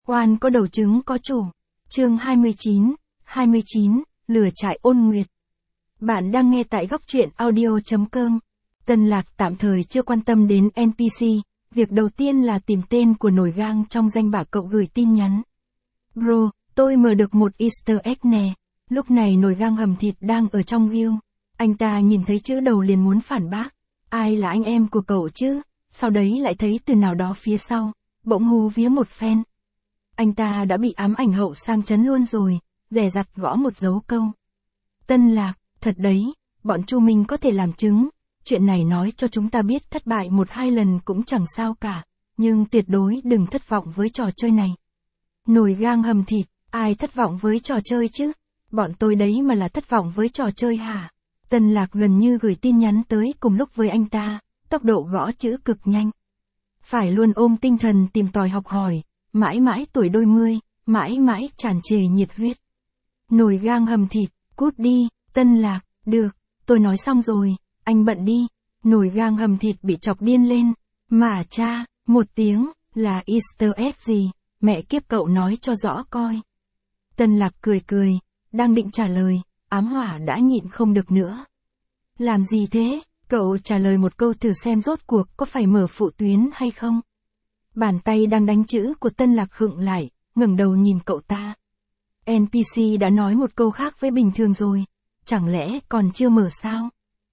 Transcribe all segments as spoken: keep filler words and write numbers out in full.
Oan có đầu trứng có chủ. Chương hai mươi chín, hai mươi chín, lửa trại ôn nguyệt. Bạn đang nghe tại góc truyện audio chấm com. Tân Lạc tạm thời chưa quan tâm đến en pê xê, việc đầu tiên là tìm tên của nổi gang trong danh bạ cậu gửi tin nhắn. Bro, tôi mở được một Easter egg nè. Lúc này nổi gang hầm thịt đang ở trong view. Anh ta nhìn thấy chữ đầu liền muốn phản bác. Ai là anh em của cậu chứ? Sau đấy lại thấy từ nào đó phía sau, bỗng hú vía một phen. Anh ta đã bị ám ảnh hậu sang chấn luôn rồi, dè dặt gõ một dấu câu. Tân Lạc, thật đấy, bọn Chu Minh có thể làm chứng, chuyện này nói cho chúng ta biết thất bại một hai lần cũng chẳng sao cả, nhưng tuyệt đối đừng thất vọng với trò chơi này. Nồi gang hầm thịt, ai thất vọng với trò chơi chứ? Bọn tôi đấy mà là thất vọng với trò chơi hả? Tân Lạc gần như gửi tin nhắn tới cùng lúc với anh ta, tốc độ gõ chữ cực nhanh. Phải luôn ôm tinh thần tìm tòi học hỏi, mãi mãi tuổi đôi mươi, mãi mãi tràn trề nhiệt huyết. Nồi gang hầm thịt, cút đi, Tân Lạc, được, tôi nói xong rồi, anh bận đi. Nồi gang hầm thịt bị chọc điên lên. Mà cha, một tiếng, là Easter egg gì, mẹ kiếp cậu nói cho rõ coi. Tân Lạc cười cười, đang định trả lời, ám hỏa đã nhịn không được nữa. Làm gì thế, cậu trả lời một câu thử xem rốt cuộc có phải mở phụ tuyến hay không. Bàn tay đang đánh chữ của Tân Lạc khựng lại, ngẩng đầu nhìn cậu ta. en pê xê đã nói một câu khác với bình thường rồi, chẳng lẽ còn chưa mở sao?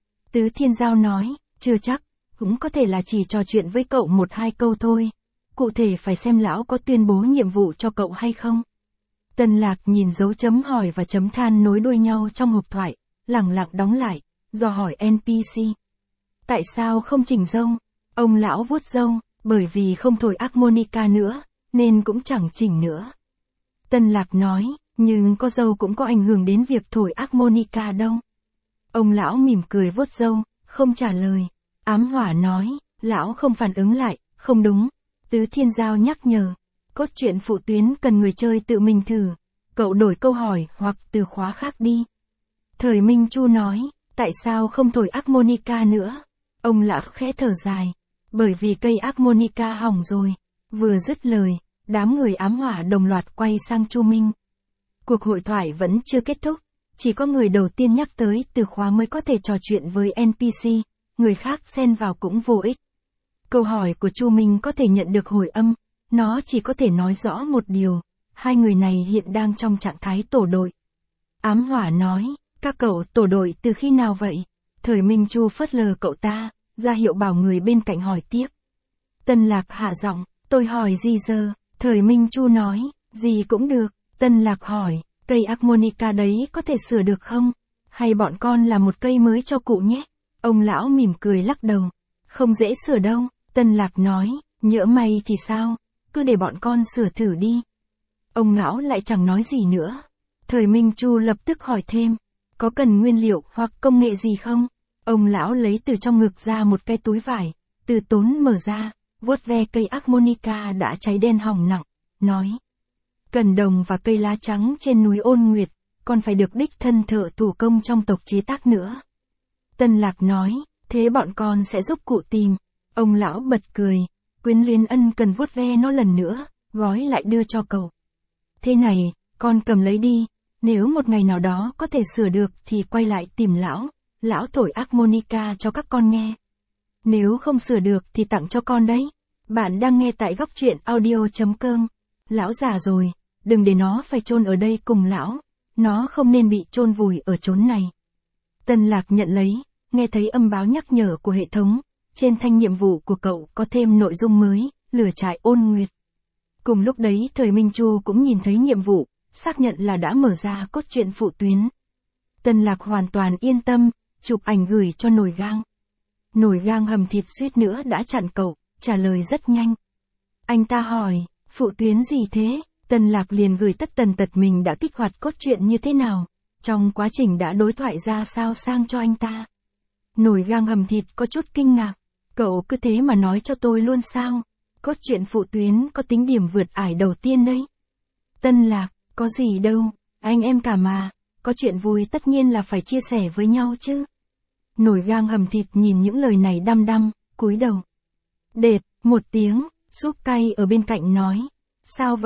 Tứ Thiên Giao nói, chưa chắc, cũng có thể là chỉ trò chuyện với cậu một hai câu thôi. Cụ thể phải xem lão có tuyên bố nhiệm vụ cho cậu hay không. Tân Lạc nhìn dấu chấm hỏi và chấm than nối đuôi nhau trong hộp thoại, lẳng lặng đóng lại, dò hỏi en pê xê. Tại sao không chỉnh râu? Ông lão vuốt râu, bởi vì không thổi harmonica nữa, nên cũng chẳng chỉnh nữa. Tân Lạc nói, nhưng có râu cũng có ảnh hưởng đến việc thổi harmonica đâu. Ông lão mỉm cười vuốt râu, không trả lời. Ám hỏa nói, lão không phản ứng lại, không đúng. Tứ Thiên Giao nhắc nhở, cốt truyện phụ tuyến cần người chơi tự mình thử. Cậu đổi câu hỏi hoặc từ khóa khác đi. Thời Minh Chu nói, tại sao không thổi harmonica nữa? Ông lão khẽ thở dài, bởi vì cây harmonica hỏng rồi. Vừa dứt lời, đám người ám hỏa đồng loạt quay sang Chu Minh. Cuộc hội thoại vẫn chưa kết thúc, chỉ có người đầu tiên nhắc tới từ khóa mới có thể trò chuyện với en pê xê, người khác xen vào cũng vô ích. Câu hỏi của Chu Minh có thể nhận được hồi âm, nó chỉ có thể nói rõ một điều, hai người này hiện đang trong trạng thái tổ đội. Ám hỏa nói, các cậu tổ đội từ khi nào vậy? Thời Minh Chu phớt lờ cậu ta, ra hiệu bảo người bên cạnh hỏi tiếp. Tân Lạc hạ giọng, tôi hỏi gì giờ? Thời Minh Chu nói, gì cũng được. Tân Lạc hỏi, cây harmonica đấy có thể sửa được không? Hay bọn con làm một cây mới cho cụ nhé? Ông lão mỉm cười lắc đầu, không dễ sửa đâu. Tân Lạc nói, nhỡ may thì sao? Cứ để bọn con sửa thử đi. Ông lão lại chẳng nói gì nữa. Thời Minh Chu lập tức hỏi thêm, có cần nguyên liệu hoặc công nghệ gì không? Ông lão lấy từ trong ngực ra một cái túi vải, từ tốn mở ra, vuốt ve cây harmonica đã cháy đen hỏng nặng, nói. Cần đồng và cây lá trắng trên núi Ôn Nguyệt, còn phải được đích thân thợ thủ công trong tộc chế tác nữa. Tân Lạc nói, thế bọn con sẽ giúp cụ tìm. Ông lão bật cười, Quyến Liên ân cần vuốt ve nó lần nữa, gói lại đưa cho cậu. Thế này, con cầm lấy đi, nếu một ngày nào đó có thể sửa được thì quay lại tìm lão, lão thổi harmonica cho các con nghe. Nếu không sửa được thì tặng cho con đấy. Bạn đang nghe tại góc truyện audio chấm com. Lão già rồi, đừng để nó phải chôn ở đây cùng lão, nó không nên bị chôn vùi ở chốn này. Tân Lạc nhận lấy, nghe thấy âm báo nhắc nhở của hệ thống, trên thanh nhiệm vụ của cậu có thêm nội dung mới, lửa trại ôn nguyệt. Cùng lúc đấy Thời Minh Chu cũng nhìn thấy nhiệm vụ, xác nhận là đã mở ra cốt truyện phụ tuyến. Tân Lạc hoàn toàn yên tâm, chụp ảnh gửi cho nồi gang. Nồi gang hầm thịt suýt nữa đã chặn cậu, trả lời rất nhanh. Anh ta hỏi, phụ tuyến gì thế? Tân Lạc liền gửi tất tần tật mình đã kích hoạt cốt truyện như thế nào, trong quá trình đã đối thoại ra sao sang cho anh ta. Nồi gang hầm thịt có chút kinh ngạc, cậu cứ thế mà nói cho tôi luôn sao? Cốt truyện phụ tuyến có tính điểm vượt ải đầu tiên đấy. Tân Lạc, có gì đâu, anh em cả mà, có chuyện vui tất nhiên là phải chia sẻ với nhau chứ. Nồi gang hầm thịt nhìn những lời này đăm đăm, cúi đầu. Đệt, một tiếng, súp cay ở bên cạnh nói. Sao vậy,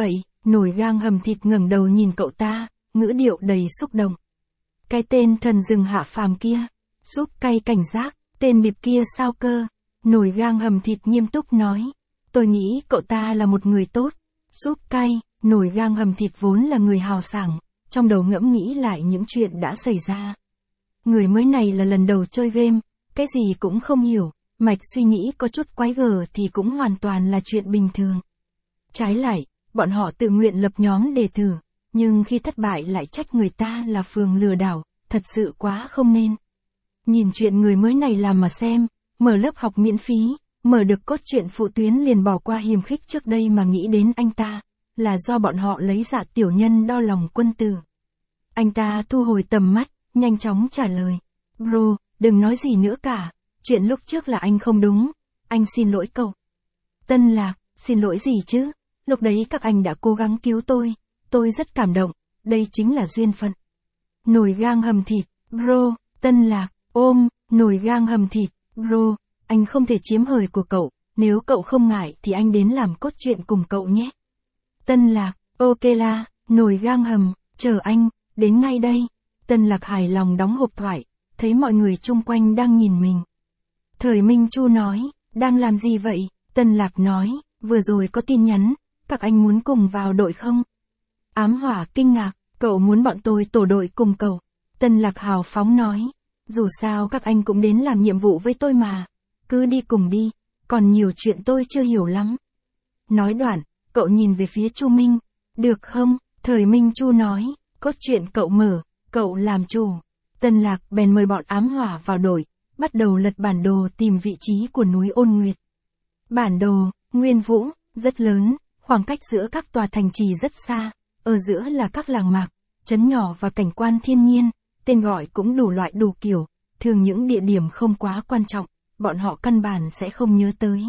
Nổi gang hầm thịt ngẩng đầu nhìn cậu ta, ngữ điệu đầy xúc động. Cái tên thần rừng hạ phàm kia, súp cay cảnh giác, tên bịp kia sao cơ? Nổi gang hầm thịt nghiêm túc nói. Tôi nghĩ cậu ta là một người tốt. Súp cay, nổi gang hầm thịt vốn là người hào sảng, trong đầu ngẫm nghĩ lại những chuyện đã xảy ra. Người mới này là lần đầu chơi game, cái gì cũng không hiểu, mạch suy nghĩ có chút quái gở thì cũng hoàn toàn là chuyện bình thường. Trái lại, bọn họ tự nguyện lập nhóm để thử, nhưng khi thất bại lại trách người ta là phường lừa đảo, thật sự quá không nên. Nhìn chuyện người mới này làm mà xem, mở lớp học miễn phí, mở được cốt truyện phụ tuyến liền bỏ qua hiềm khích trước đây mà nghĩ đến anh ta, là do bọn họ lấy dạ tiểu nhân đo lòng quân tử. Anh ta thu hồi tầm mắt, nhanh chóng trả lời. Bro, đừng nói gì nữa cả, chuyện lúc trước là anh không đúng, anh xin lỗi cậu. Tân Lạc, xin lỗi gì chứ, lúc đấy các anh đã cố gắng cứu tôi, tôi rất cảm động, đây chính là duyên phận. Nổi gang hầm thịt, bro, Tân Lạc, ôm, nổi gang hầm thịt, bro, anh không thể chiếm hời của cậu, nếu cậu không ngại thì anh đến làm cốt truyện cùng cậu nhé. Tân Lạc, ok la, nổi gang hầm, chờ anh, đến ngay đây. Tân Lạc hài lòng đóng hộp thoại, thấy mọi người chung quanh đang nhìn mình. Thời Minh Chu nói, đang làm gì vậy? Tân Lạc nói, vừa rồi có tin nhắn, các anh muốn cùng vào đội không? Ám Hỏa kinh ngạc, cậu muốn bọn tôi tổ đội cùng cậu. Tân Lạc hào phóng nói, dù sao các anh cũng đến làm nhiệm vụ với tôi mà, cứ đi cùng đi, còn nhiều chuyện tôi chưa hiểu lắm. Nói đoạn, cậu nhìn về phía Chu Minh, được không? Thời Minh Chu nói, cốt truyện cậu mở, cậu làm chủ. Tân Lạc bèn mời bọn Ám Hỏa vào đội, bắt đầu lật bản đồ tìm vị trí của núi Ôn Nguyệt. Bản đồ, Nguyên Vũ, rất lớn, khoảng cách giữa các tòa thành trì rất xa, ở giữa là các làng mạc, trấn nhỏ và cảnh quan thiên nhiên, tên gọi cũng đủ loại đủ kiểu, thường những địa điểm không quá quan trọng, bọn họ căn bản sẽ không nhớ tới.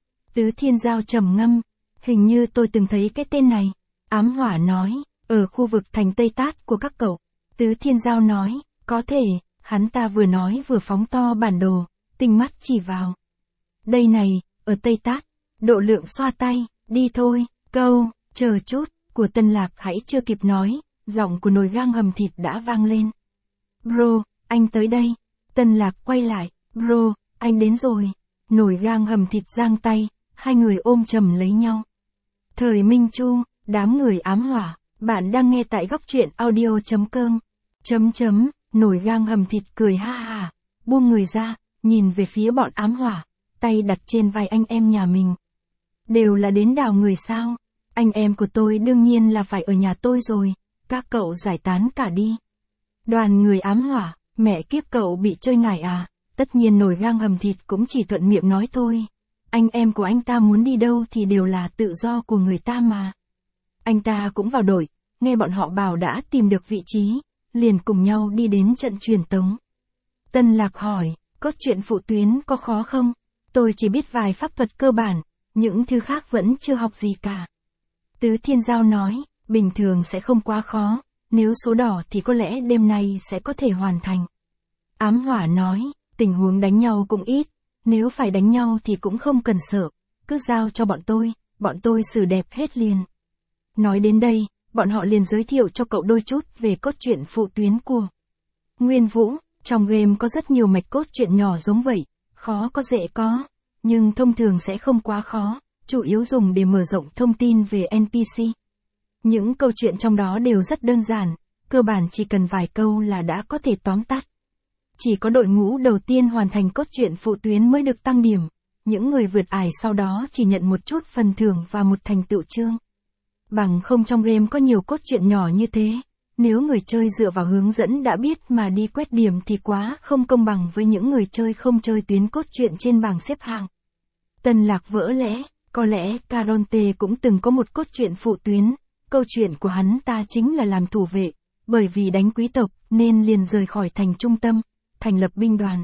Tứ Thiên Giao trầm ngâm, hình như tôi từng thấy cái tên này. Ám Hỏa nói, ở khu vực thành Tây Tát của các cậu. Tứ Thiên Giao nói, có thể, hắn ta vừa nói vừa phóng to bản đồ, tinh mắt chỉ vào. Đây này, ở Tây Tát, Độ Lượng xoa tay, đi thôi, câu, chờ chút, của Tân Lạc hãy chưa kịp nói, giọng của nồi gang hầm thịt đã vang lên. Bro, anh tới đây. Tân Lạc quay lại, bro, anh đến rồi. Nồi gang hầm thịt giang tay, hai người ôm chầm lấy nhau. Thời Minh Chu, đám người Ám Hỏa, bạn đang nghe tại góc truyện audio.com. Chấm chấm, nồi gang hầm thịt cười ha ha, buông người ra, nhìn về phía bọn Ám Hỏa, tay đặt trên vai anh em nhà mình. Đều là đến đào người sao? Anh em của tôi đương nhiên là phải ở nhà tôi rồi, các cậu giải tán cả đi. Đoàn người Ám Hỏa, mẹ kiếp cậu bị chơi ngải à? Tất nhiên nồi gang hầm thịt cũng chỉ thuận miệng nói thôi. Anh em của anh ta muốn đi đâu thì đều là tự do của người ta mà. Anh ta cũng vào đội, nghe bọn họ bảo đã tìm được vị trí, liền cùng nhau đi đến trận truyền tống. Tân Lạc hỏi, cốt truyện phụ tuyến có khó không? Tôi chỉ biết vài pháp thuật cơ bản, những thứ khác vẫn chưa học gì cả. Tứ Thiên Giao nói, bình thường sẽ không quá khó, nếu số đỏ thì có lẽ đêm nay sẽ có thể hoàn thành. Ám Hỏa nói, tình huống đánh nhau cũng ít, nếu phải đánh nhau thì cũng không cần sợ, cứ giao cho bọn tôi, bọn tôi xử đẹp hết liền. Nói đến đây, bọn họ liền giới thiệu cho cậu đôi chút về cốt truyện phụ tuyến của Nguyên Vũ. Trong game có rất nhiều mạch cốt truyện nhỏ giống vậy, khó có dễ có, nhưng thông thường sẽ không quá khó, chủ yếu dùng để mở rộng thông tin về en pê xê. Những câu chuyện trong đó đều rất đơn giản, cơ bản chỉ cần vài câu là đã có thể tóm tắt. Chỉ có đội ngũ đầu tiên hoàn thành cốt truyện phụ tuyến mới được tăng điểm, những người vượt ải sau đó chỉ nhận một chút phần thưởng và một thành tựu chương. Bằng không trong game có nhiều cốt truyện nhỏ như thế, nếu người chơi dựa vào hướng dẫn đã biết mà đi quét điểm thì quá không công bằng với những người chơi không chơi tuyến cốt truyện trên bảng xếp hạng. Tân Lạc vỡ lẽ, có lẽ Caronte cũng từng có một cốt truyện phụ tuyến, câu chuyện của hắn ta chính là làm thủ vệ, bởi vì đánh quý tộc nên liền rời khỏi thành trung tâm, thành lập binh đoàn.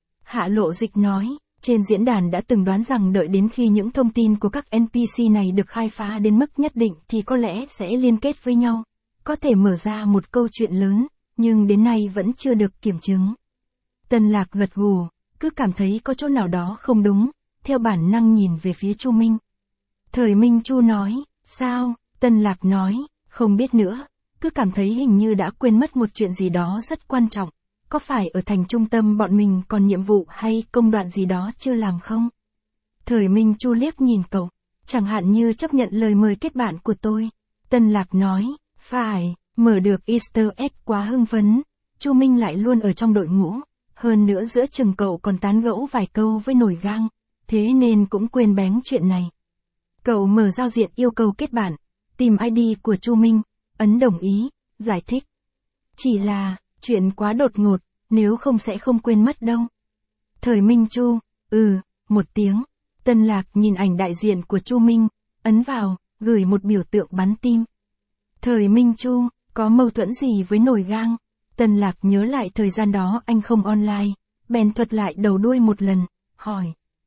Hạ Lộ Dịch nói, trên diễn đàn đã từng đoán rằng đợi đến khi những thông tin của các en pê xê này được khai phá đến mức nhất định thì có lẽ sẽ liên kết với nhau, có thể mở ra một câu chuyện lớn, nhưng đến nay vẫn chưa được kiểm chứng. Tân Lạc gật gù, cứ cảm thấy có chỗ nào đó không đúng, theo bản năng nhìn về phía Chu Minh. Thời Minh Chu nói, sao, Tân Lạc nói, không biết nữa, cứ cảm thấy hình như đã quên mất một chuyện gì đó rất quan trọng. Có phải ở thành trung tâm bọn mình còn nhiệm vụ hay công đoạn gì đó chưa làm không? Thời Minh Chu liếc nhìn cậu, chẳng hạn như chấp nhận lời mời kết bạn của tôi. Tân Lạc nói, phải, mở được Easter egg quá hưng phấn, Chu Minh lại luôn ở trong đội ngũ, hơn nữa giữa chừng cậu còn tán gẫu vài câu với Nổi Gang, thế nên cũng quên bén chuyện này. Cậu mở giao diện yêu cầu kết bạn, tìm i đê của Chu Minh, ấn đồng ý, giải thích. Chỉ là, chuyện quá đột ngột, nếu không sẽ không quên mất đâu. Thời Minh Chu, ừ, một tiếng. Tân Lạc nhìn ảnh đại diện của Chu Minh, ấn vào, gửi một biểu tượng bắn tim. Thời Minh Chu, có mâu thuẫn gì với Nổi Gang? Tân Lạc nhớ lại thời gian đó anh không online, bèn thuật lại đầu đuôi một lần, hỏi.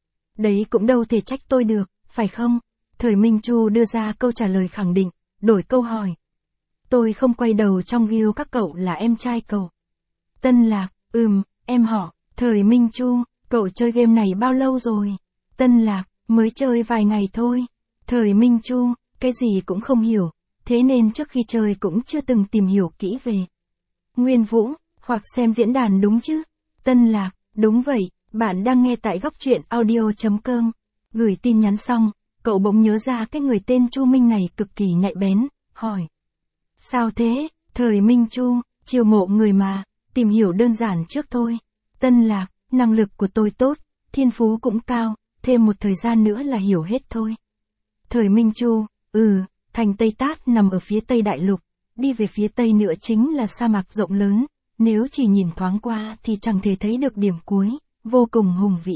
Đấy cũng đâu thể trách tôi được, phải không? Thời Minh Chu đưa ra câu trả lời khẳng định, đổi câu hỏi. Tôi không quay đầu trong view các cậu là em trai cậu. Tân Lạc, ừm, em họ. Thời Minh Chu, cậu chơi game này bao lâu rồi? Tân Lạc, mới chơi vài ngày thôi. Thời Minh Chu, cái gì cũng không hiểu, thế nên trước khi chơi cũng chưa từng tìm hiểu kỹ về Nguyên Vũ, hoặc xem diễn đàn đúng chứ? Tân Lạc, đúng vậy, bạn đang nghe tại góc truyện audio chấm com. Gửi tin nhắn xong, cậu bỗng nhớ ra cái người tên Chu Minh này cực kỳ nhạy bén, hỏi. Sao thế? Thời Minh Chu, chiều mộ người mà, tìm hiểu đơn giản trước thôi. Tân Lạc, năng lực của tôi tốt, thiên phú cũng cao, thêm một thời gian nữa là hiểu hết thôi. Thời Minh Chu, ừ, thành Tây Tát nằm ở phía Tây Đại Lục, đi về phía Tây nữa chính là sa mạc rộng lớn, nếu chỉ nhìn thoáng qua thì chẳng thể thấy được điểm cuối, vô cùng hùng vĩ.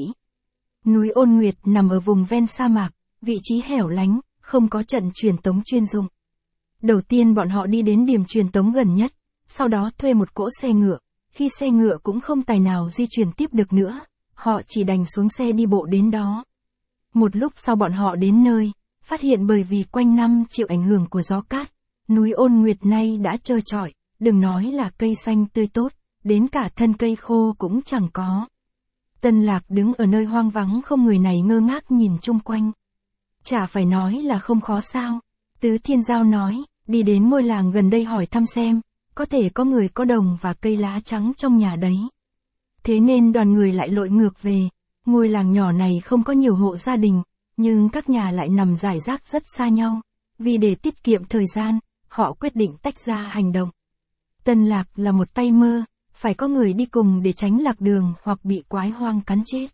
Núi Ôn Nguyệt nằm ở vùng ven sa mạc, vị trí hẻo lánh, không có trận truyền tống chuyên dụng. Đầu tiên bọn họ đi đến điểm truyền tống gần nhất, sau đó thuê một cỗ xe ngựa, khi xe ngựa cũng không tài nào di chuyển tiếp được nữa, họ chỉ đành xuống xe đi bộ đến đó. Một lúc sau bọn họ đến nơi, phát hiện bởi vì quanh năm chịu ảnh hưởng của gió cát, núi Ôn Nguyệt nay đã trơ trọi, đừng nói là cây xanh tươi tốt, đến cả thân cây khô cũng chẳng có. Tân Lạc đứng ở nơi hoang vắng không người này ngơ ngác nhìn chung quanh. Chả phải nói là không khó sao. Tứ Thiên Giao nói, đi đến ngôi làng gần đây hỏi thăm xem, có thể có người có đồng và cây lá trắng trong nhà đấy. Thế nên đoàn người lại lội ngược về, ngôi làng nhỏ này không có nhiều hộ gia đình, nhưng các nhà lại nằm rải rác rất xa nhau. Vì để tiết kiệm thời gian, họ quyết định tách ra hành động. Tân Lạc là một tay mơ, phải có người đi cùng để tránh lạc đường hoặc bị quái hoang cắn chết.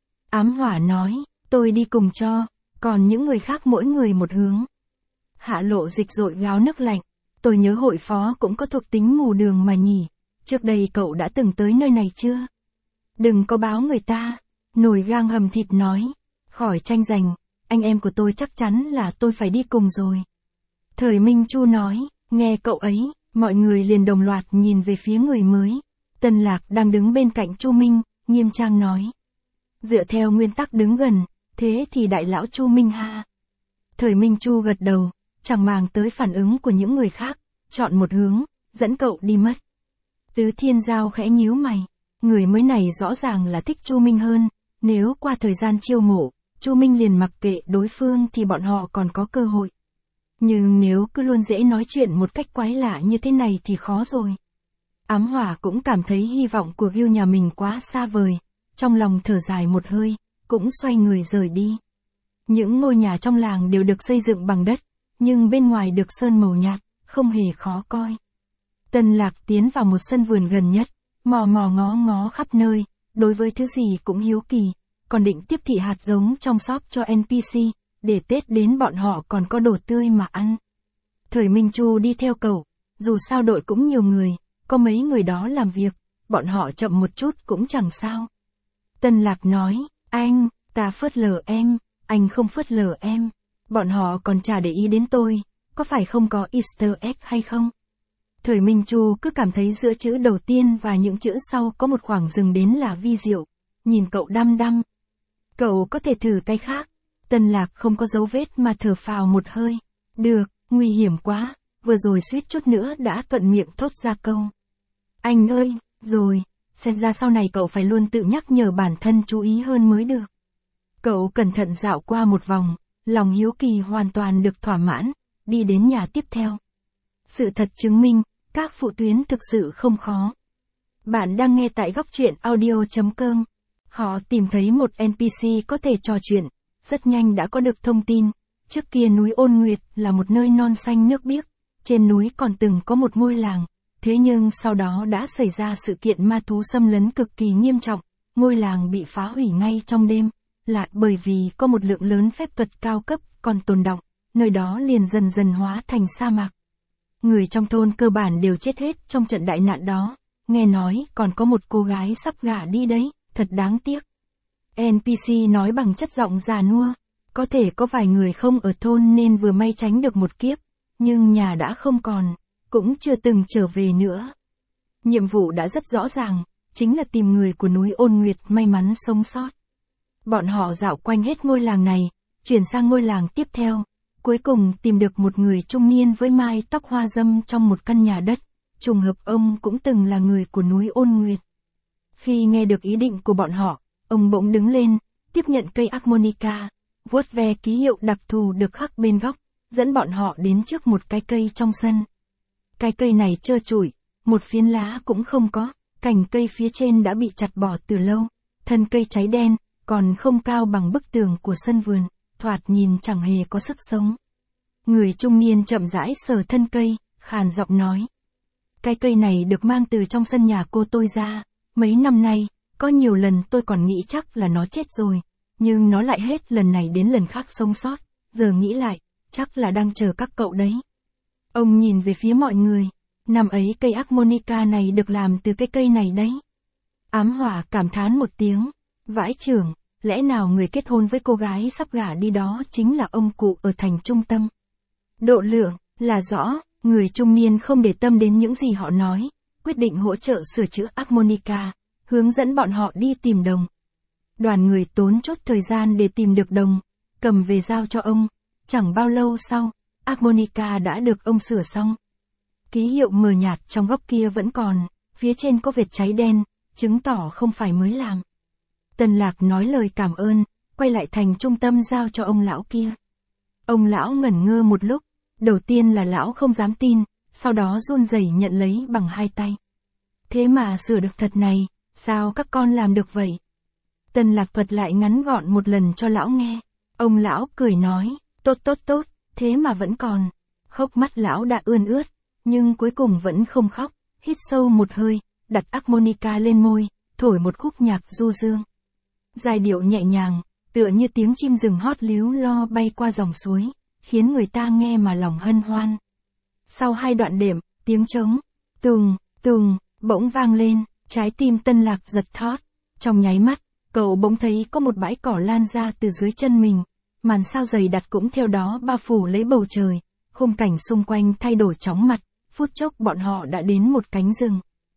Ám Hỏa nói, tôi đi cùng cho, còn những người khác mỗi người một hướng. Hạ Lộ Dịch dội gáo nước lạnh, tôi nhớ hội phó cũng có thuộc tính mù đường mà nhỉ, trước đây cậu đã từng tới nơi này chưa? Đừng có báo người ta, Nổi Gang hầm thịt nói, khỏi tranh giành, anh em của tôi chắc chắn là tôi phải đi cùng rồi. Thời Minh Chu nói, nghe cậu ấy, mọi người liền đồng loạt nhìn về phía người mới. Tân Lạc đang đứng bên cạnh Chu Minh, nghiêm trang nói. Dựa theo nguyên tắc đứng gần, thế thì đại lão Chu Minh ha. Thời Minh Chu gật đầu, chẳng màng tới phản ứng của những người khác, chọn một hướng, dẫn cậu đi mất. Tứ Thiên Giao khẽ nhíu mày, người mới này rõ ràng là thích Chu Minh hơn, nếu qua thời gian chiêu mộ, Chu Minh liền mặc kệ đối phương thì bọn họ còn có cơ hội. Nhưng nếu cứ luôn dễ nói chuyện một cách quái lạ như thế này thì khó rồi. Ám Hỏa cũng cảm thấy hy vọng của Gil nhà mình quá xa vời, trong lòng thở dài một hơi, cũng xoay người rời đi. Những ngôi nhà trong làng đều được xây dựng bằng đất, nhưng bên ngoài được sơn màu nhạt, không hề khó coi. Tân Lạc tiến vào một sân vườn gần nhất, mò mò ngó ngó khắp nơi, đối với thứ gì cũng hiếu kỳ, còn định tiếp thị hạt giống trong shop cho en pê xê, để Tết đến bọn họ còn có đồ tươi mà ăn. Thời Minh Chu đi theo cậu, dù sao đội cũng nhiều người, có mấy người đó làm việc, bọn họ chậm một chút cũng chẳng sao. Tân Lạc nói, anh, ta phớt lờ em, anh không phớt lờ em, bọn họ còn chả để ý đến tôi, có phải không có Easter egg hay không? Thời Minh Chu cứ cảm thấy giữa chữ đầu tiên và những chữ sau có một khoảng dừng đến là vi diệu, nhìn cậu đăm đăm. Cậu có thể thử cái khác. Tân Lạc không có dấu vết mà thở phào một hơi. Được, nguy hiểm quá, vừa rồi suýt chút nữa đã thuận miệng thốt ra câu. Anh ơi, rồi, xem ra sau này cậu phải luôn tự nhắc nhở bản thân chú ý hơn mới được. Cậu cẩn thận dạo qua một vòng, lòng hiếu kỳ hoàn toàn được thỏa mãn, đi đến nhà tiếp theo. Sự thật chứng minh, các phụ tuyến thực sự không khó. Bạn đang nghe tại góc truyện audio chấm com. Họ tìm thấy một en pê xê có thể trò chuyện, rất nhanh đã có được thông tin. Trước kia núi Ôn Nguyệt là một nơi non xanh nước biếc, trên núi còn từng có một ngôi làng. Thế nhưng sau đó đã xảy ra sự kiện ma thú xâm lấn cực kỳ nghiêm trọng, ngôi làng bị phá hủy ngay trong đêm, lại bởi vì có một lượng lớn phép thuật cao cấp còn tồn đọng, nơi đó liền dần dần hóa thành sa mạc. Người trong thôn cơ bản đều chết hết trong trận đại nạn đó, nghe nói còn có một cô gái sắp gả đi đấy, thật đáng tiếc. en pê xê nói bằng chất giọng già nua, có thể có vài người không ở thôn nên vừa may tránh được một kiếp, nhưng nhà đã không còn, cũng chưa từng trở về nữa. Nhiệm vụ đã rất rõ ràng, chính là tìm người của núi Ôn Nguyệt may mắn sống sót. Bọn họ dạo quanh hết ngôi làng này, chuyển sang ngôi làng tiếp theo, cuối cùng tìm được một người trung niên với mái tóc hoa râm trong một căn nhà đất, trùng hợp ông cũng từng là người của núi Ôn Nguyệt. Khi nghe được ý định của bọn họ, ông bỗng đứng lên, tiếp nhận cây harmonica, vuốt ve ký hiệu đặc thù được khắc bên góc, dẫn bọn họ đến trước một cái cây trong sân. Cái cây này trơ trụi, một phiến lá cũng không có, cành cây phía trên đã bị chặt bỏ từ lâu, thân cây cháy đen, còn không cao bằng bức tường của sân vườn, thoạt nhìn chẳng hề có sức sống. Người trung niên chậm rãi sờ thân cây, khàn giọng nói. Cái cây này được mang từ trong sân nhà cô tôi ra, mấy năm nay, có nhiều lần tôi còn nghĩ chắc là nó chết rồi, nhưng nó lại hết lần này đến lần khác sống sót, giờ nghĩ lại, chắc là đang chờ các cậu đấy. Ông nhìn về phía mọi người, năm ấy cây harmonica này được làm từ cái cây này đấy. Ám Hỏa cảm thán một tiếng, vãi chưởng, lẽ nào người kết hôn với cô gái sắp gả đi đó chính là ông cụ ở thành trung tâm. Độ lượng, là rõ, người trung niên không để tâm đến những gì họ nói, quyết định hỗ trợ sửa chữa harmonica, hướng dẫn bọn họ đi tìm đồng. Đoàn người tốn chốt thời gian để tìm được đồng, cầm về giao cho ông, chẳng bao lâu sau, harmonica đã được ông sửa xong. Ký hiệu mờ nhạt trong góc kia vẫn còn, phía trên có vệt cháy đen, chứng tỏ không phải mới làm. Tần Lạc nói lời cảm ơn, quay lại thành trung tâm giao cho ông lão kia. Ông lão ngẩn ngơ một lúc, đầu tiên là lão không dám tin, sau đó run rẩy nhận lấy bằng hai tay. Thế mà sửa được thật này, sao các con làm được vậy? Tần Lạc thuật lại ngắn gọn một lần cho lão nghe. Ông lão cười nói, tốt tốt tốt, thế mà vẫn còn. Hốc mắt lão đã ươn ướt, nhưng cuối cùng vẫn không khóc, hít sâu một hơi, đặt harmonica lên môi, thổi một khúc nhạc du dương. Giai điệu nhẹ nhàng, tựa như tiếng chim rừng hót líu lo bay qua dòng suối, khiến người ta nghe mà lòng hân hoan. Sau hai đoạn đệm, tiếng trống, tùng, tùng, bỗng vang lên, trái tim Tân Lạc giật thót. Trong nháy mắt, cậu bỗng thấy có một bãi cỏ lan ra từ dưới chân mình, màn sao dày đặc cũng theo đó bao phủ lấy bầu trời, khung cảnh xung quanh thay đổi chóng mặt, phút chốc bọn họ đã đến một cánh rừng.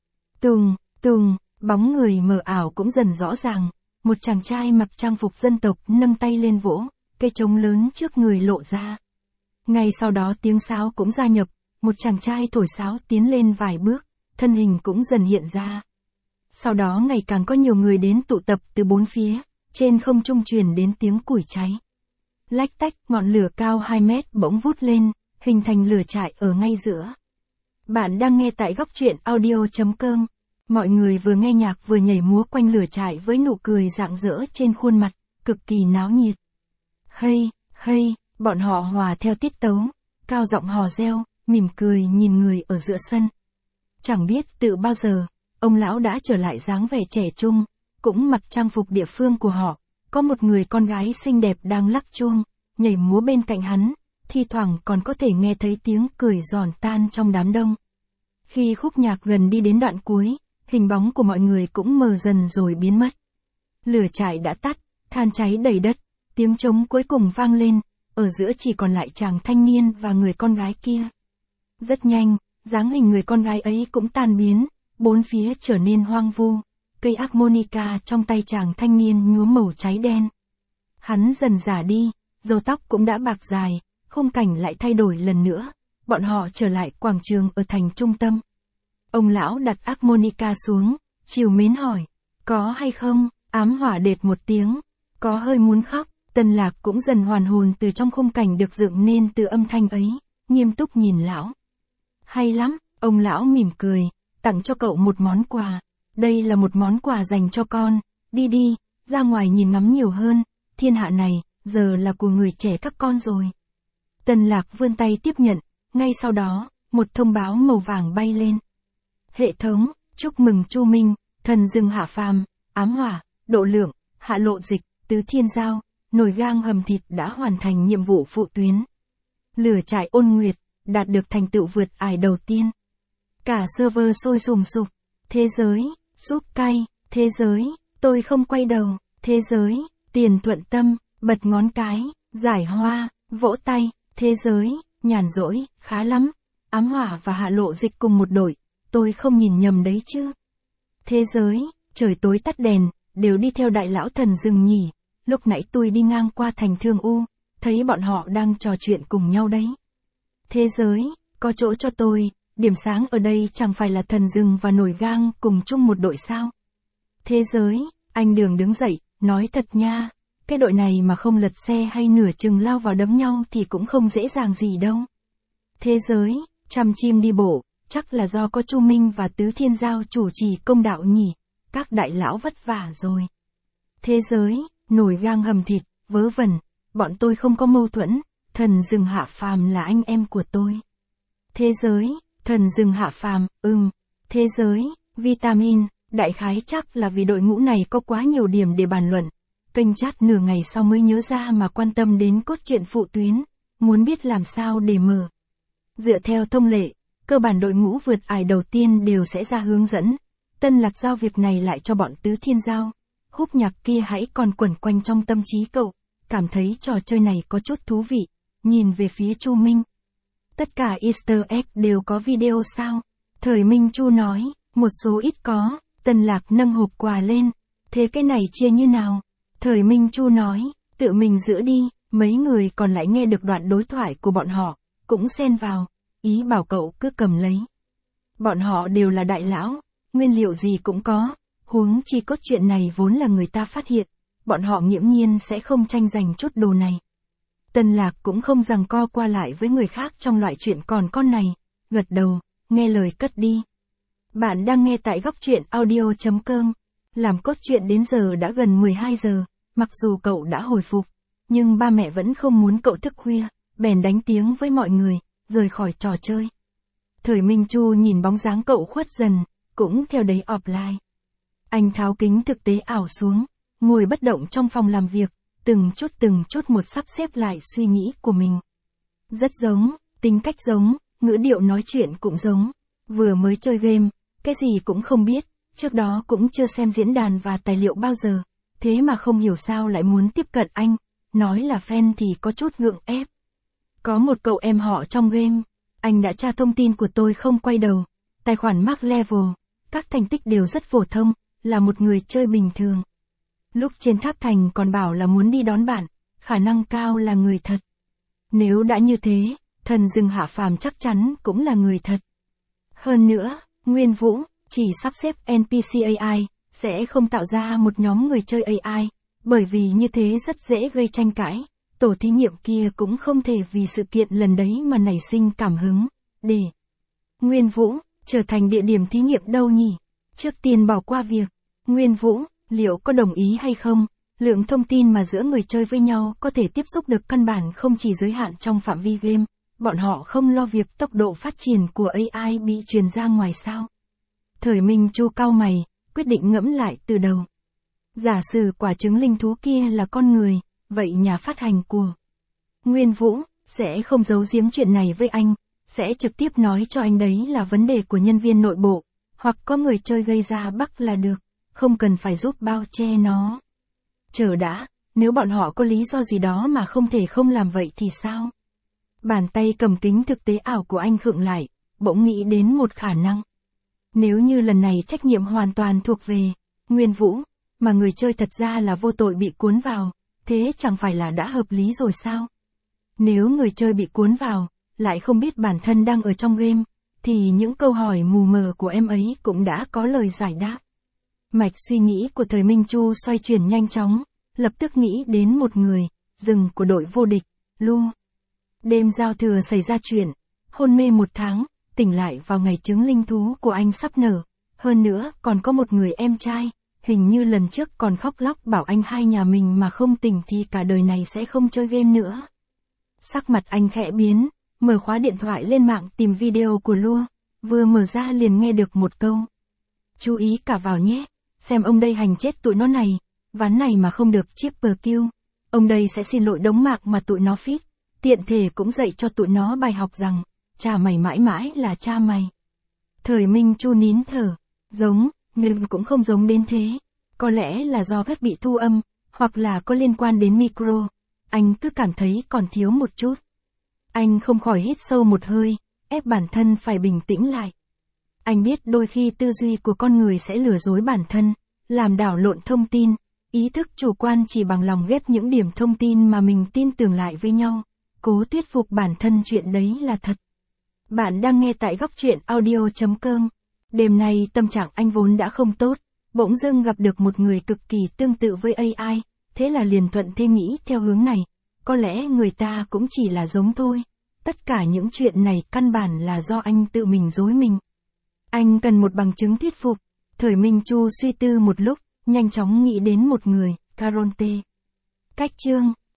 Tùng, tùng, bóng người mờ ảo cũng dần rõ ràng, một chàng trai mặc trang phục dân tộc nâng tay lên vỗ, cây trống lớn trước người lộ ra. Ngay sau đó tiếng sáo cũng gia nhập, một chàng trai thổi sáo tiến lên vài bước, thân hình cũng dần hiện ra. Sau đó ngày càng có nhiều người đến tụ tập từ bốn phía, trên không trung truyền đến tiếng củi cháy. Lách tách, ngọn lửa cao hai mét bỗng vút lên, hình thành lửa trại ở ngay giữa. Bạn đang nghe tại góc truyện audio chấm com. Mọi người vừa nghe nhạc vừa nhảy múa quanh lửa trại với nụ cười rạng rỡ trên khuôn mặt, cực kỳ náo nhiệt. Hay, hay, bọn họ hòa theo tiết tấu, cao giọng hò reo, mỉm cười nhìn người ở giữa sân. Chẳng biết từ bao giờ, ông lão đã trở lại dáng vẻ trẻ trung, cũng mặc trang phục địa phương của họ, có một người con gái xinh đẹp đang lắc chuông, nhảy múa bên cạnh hắn, thi thoảng còn có thể nghe thấy tiếng cười giòn tan trong đám đông. Khi khúc nhạc gần đi đến đoạn cuối, hình bóng của mọi người cũng mờ dần rồi biến mất. Lửa trại đã tắt, than cháy đầy đất, tiếng trống cuối cùng vang lên, ở giữa chỉ còn lại chàng thanh niên và người con gái kia. Rất nhanh, dáng hình người con gái ấy cũng tan biến, bốn phía trở nên hoang vu, cây harmonica trong tay chàng thanh niên nhuốm màu cháy đen. Hắn dần già đi, râu tóc cũng đã bạc dài, khung cảnh lại thay đổi lần nữa, bọn họ trở lại quảng trường ở thành trung tâm. Ông lão đặt harmonica xuống, trìu mến hỏi, có hay không? Ám Hỏa đệt một tiếng, có hơi muốn khóc. Tần Lạc cũng dần hoàn hồn từ trong khung cảnh được dựng nên từ âm thanh ấy, nghiêm túc nhìn lão. Hay lắm, ông lão mỉm cười, tặng cho cậu một món quà. Đây là một món quà dành cho con, đi đi, ra ngoài nhìn ngắm nhiều hơn, thiên hạ này, giờ là của người trẻ các con rồi. Tần Lạc vươn tay tiếp nhận, ngay sau đó, một thông báo màu vàng bay lên. Hệ thống, chúc mừng Chu Minh, thần rừng hạ phàm, ám hỏa, độ lượng, hạ lộ dịch, tứ thiên giao, nồi gang hầm thịt đã hoàn thành nhiệm vụ phụ tuyến. Lửa trại ôn nguyệt, đạt được thành tựu vượt ải đầu tiên. Cả server sôi sùng sục, thế giới, súp cay, thế giới, tôi không quay đầu, thế giới, tiền thuận tâm, bật ngón cái, giải hoa, vỗ tay, thế giới, nhàn rỗi, khá lắm, ám hỏa và hạ lộ dịch cùng một đội, tôi không nhìn nhầm đấy chứ. Thế giới, trời tối tắt đèn, đều đi theo đại lão thần rừng nhỉ, lúc nãy tôi đi ngang qua thành Thương U, thấy bọn họ đang trò chuyện cùng nhau đấy. Thế giới, có chỗ cho tôi, điểm sáng ở đây chẳng phải là thần rừng và nổi gang cùng chung một đội sao? Thế giới, anh Đường đứng dậy, nói thật nha, cái đội này mà không lật xe hay nửa chừng lao vào đấm nhau thì cũng không dễ dàng gì đâu. Thế giới, chăm chim đi bộ, chắc là do có Chu Minh và Tứ Thiên Giao chủ trì công đạo nhỉ, các đại lão vất vả rồi. Thế giới, nổi gang hầm thịt, vớ vẩn, bọn tôi không có mâu thuẫn, thần rừng hạ phàm là anh em của tôi. Thế giới, thần rừng hạ phàm, ừm, thế giới, vitamin, đại khái chắc là vì đội ngũ này có quá nhiều điểm để bàn luận. Kênh chat nửa ngày sau mới nhớ ra mà quan tâm đến cốt truyện phụ tuyến, muốn biết làm sao để mở. Dựa theo thông lệ, cơ bản đội ngũ vượt ải đầu tiên đều sẽ ra hướng dẫn. Tân Lạc giao việc này lại cho bọn Tứ Thiên Giao. Khúc nhạc kia hãy còn quẩn quanh trong tâm trí cậu, cảm thấy trò chơi này có chút thú vị, nhìn về phía Chu Minh. Tất cả Easter egg đều có video sao? Thời Minh Chu nói, một số ít có, Tân Lạc nâng hộp quà lên, thế cái này chia như nào? Thời Minh Chu nói, tự mình giữ đi, mấy người còn lại nghe được đoạn đối thoại của bọn họ, cũng xen vào, ý bảo cậu cứ cầm lấy. Bọn họ đều là đại lão, nguyên liệu gì cũng có, huống chi cốt truyện này vốn là người ta phát hiện, bọn họ nghiễm nhiên sẽ không tranh giành chút đồ này. Tân Lạc cũng không giằng co qua lại với người khác trong loại chuyện còn con này, gật đầu, nghe lời cất đi. Bạn đang nghe tại góc truyện audio chấm com, làm cốt truyện đến giờ đã gần mười hai giờ, mặc dù cậu đã hồi phục, nhưng ba mẹ vẫn không muốn cậu thức khuya, bèn đánh tiếng với mọi người, rời khỏi trò chơi. Thời Minh Chu nhìn bóng dáng cậu khuất dần, cũng theo đấy offline. Anh tháo kính thực tế ảo xuống, ngồi bất động trong phòng làm việc, từng chút từng chút một sắp xếp lại suy nghĩ của mình. Rất giống, tính cách giống, ngữ điệu nói chuyện cũng giống. Vừa mới chơi game, cái gì cũng không biết, trước đó cũng chưa xem diễn đàn và tài liệu bao giờ, thế mà không hiểu sao lại muốn tiếp cận anh, nói là fan thì có chút gượng ép. Có một cậu em họ trong game, anh đã tra thông tin của tôi không quay đầu, tài khoản max level, các thành tích đều rất phổ thông, là một người chơi bình thường. Lúc trên tháp thành còn bảo là muốn đi đón bạn, khả năng cao là người thật. Nếu đã như thế, thần rừng hạ phàm chắc chắn cũng là người thật. Hơn nữa, Nguyên Vũ, chỉ sắp xếp en pê xê a i, sẽ không tạo ra một nhóm người chơi a i, bởi vì như thế rất dễ gây tranh cãi. Tổ thí nghiệm kia cũng không thể vì sự kiện lần đấy mà nảy sinh cảm hứng, để Nguyên Vũ trở thành địa điểm thí nghiệm đâu nhỉ? Trước tiên bỏ qua việc Nguyên Vũ liệu có đồng ý hay không, lượng thông tin mà giữa người chơi với nhau có thể tiếp xúc được căn bản không chỉ giới hạn trong phạm vi game, bọn họ không lo việc tốc độ phát triển của a i bị truyền ra ngoài sao. Thời Minh Chu cau mày, quyết định ngẫm lại từ đầu. Giả sử quả trứng linh thú kia là con người, vậy nhà phát hành của Nguyên Vũ sẽ không giấu giếm chuyện này với anh, sẽ trực tiếp nói cho anh đấy là vấn đề của nhân viên nội bộ, hoặc có người chơi gây ra bug là được, không cần phải giúp bao che nó. Chờ đã, nếu bọn họ có lý do gì đó mà không thể không làm vậy thì sao? Bàn tay cầm kính thực tế ảo của anh khựng lại, bỗng nghĩ đến một khả năng. Nếu như lần này trách nhiệm hoàn toàn thuộc về Nguyên Vũ, mà người chơi thật ra là vô tội bị cuốn vào, thế chẳng phải là đã hợp lý rồi sao? Nếu người chơi bị cuốn vào, lại không biết bản thân đang ở trong game, thì những câu hỏi mù mờ của em ấy cũng đã có lời giải đáp. Mạch suy nghĩ của thời Minh Chu xoay chuyển nhanh chóng, lập tức nghĩ đến một người, rừng của đội vô địch, Lu. Đêm giao thừa xảy ra chuyện, hôn mê một tháng, tỉnh lại vào ngày trứng linh thú của anh sắp nở. Hơn nữa, còn có một người em trai, hình như lần trước còn khóc lóc bảo anh hai nhà mình mà không tỉnh thì cả đời này sẽ không chơi game nữa. Sắc mặt anh khẽ biến, mở khóa điện thoại lên mạng tìm video của Lua, vừa mở ra liền nghe được một câu. Chú ý cả vào nhé, xem ông đây hành chết tụi nó này, ván này mà không được triple kill. Ông đây sẽ xin lỗi đống mạc mà tụi nó phít, tiện thể cũng dạy cho tụi nó bài học rằng, cha mày mãi mãi là cha mày. Thời Minh Chu nín thở, giống, nhưng cũng không giống đến thế. Có lẽ là do vết bị thu âm, hoặc là có liên quan đến micro. Anh cứ cảm thấy còn thiếu một chút. Anh không khỏi hít sâu một hơi, ép bản thân phải bình tĩnh lại. Anh biết đôi khi tư duy của con người sẽ lừa dối bản thân, làm đảo lộn thông tin, ý thức chủ quan chỉ bằng lòng ghép những điểm thông tin mà mình tin tưởng lại với nhau, cố thuyết phục bản thân chuyện đấy là thật. Bạn đang nghe tại góc truyện audio chấm com. Đêm nay tâm trạng anh vốn đã không tốt, bỗng dưng gặp được một người cực kỳ tương tự với a i, thế là liền thuận thêm nghĩ theo hướng này, có lẽ người ta cũng chỉ là giống thôi, tất cả những chuyện này căn bản là do anh tự mình dối mình. Anh cần một bằng chứng thuyết phục, Thời Minh Chu suy tư một lúc, nhanh chóng nghĩ đến một người, Caronte. Cách chương